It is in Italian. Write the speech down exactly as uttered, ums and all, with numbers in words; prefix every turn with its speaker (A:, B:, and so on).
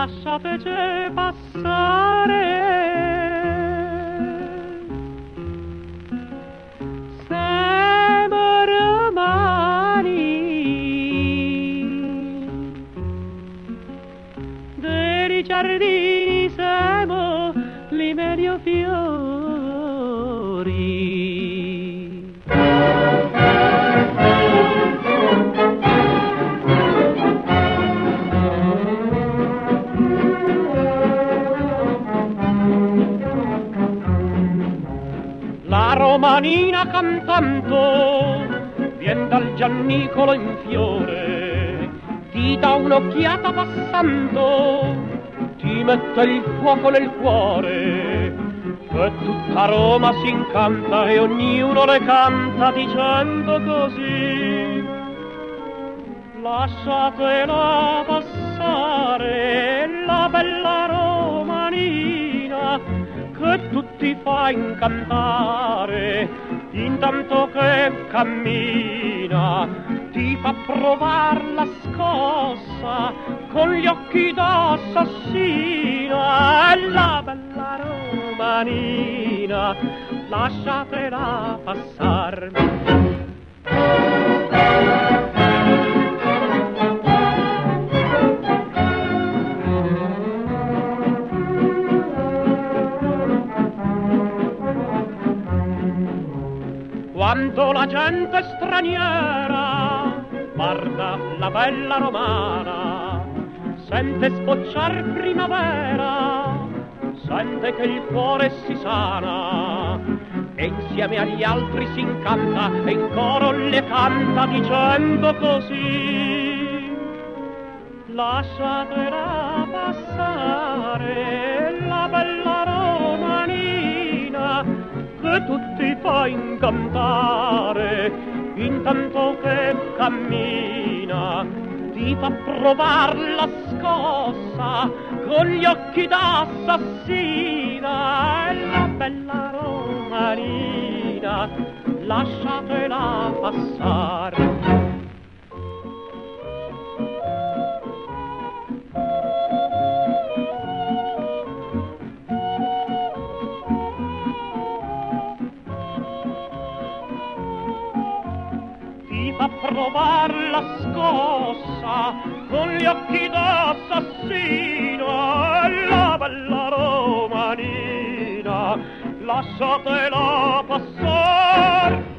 A: lasciateci passare. Siamo romani, dei giardini siamo li meglio fiori. La romanina cantando vien dal Giannicolo in fiore, ti dà un'occhiata passando, ti mette il fuoco nel cuore, e tutta Roma si incanta e ognuno le canta dicendo così: lasciatela passare la bella romanina, che tutti fa incantare, intanto che cammina, ti fa provar la scossa con gli occhi d'assassina. E la bella romanina, lasciatela passar. Quando la gente straniera guarda la bella romana, sente sbocciar primavera, sente che il cuore si sana, e insieme agli altri si incanta e in coro le canta dicendo così: lasciatela passare la bella romanina, che tutti fa incantare, intanto che cammina, ti fa provar la scossa con gli occhi d'assassina. E la bella romanina, lasciatela passare. A provar la scossa con gli occhi d'assassino. La bella romanina, lasciatela passare.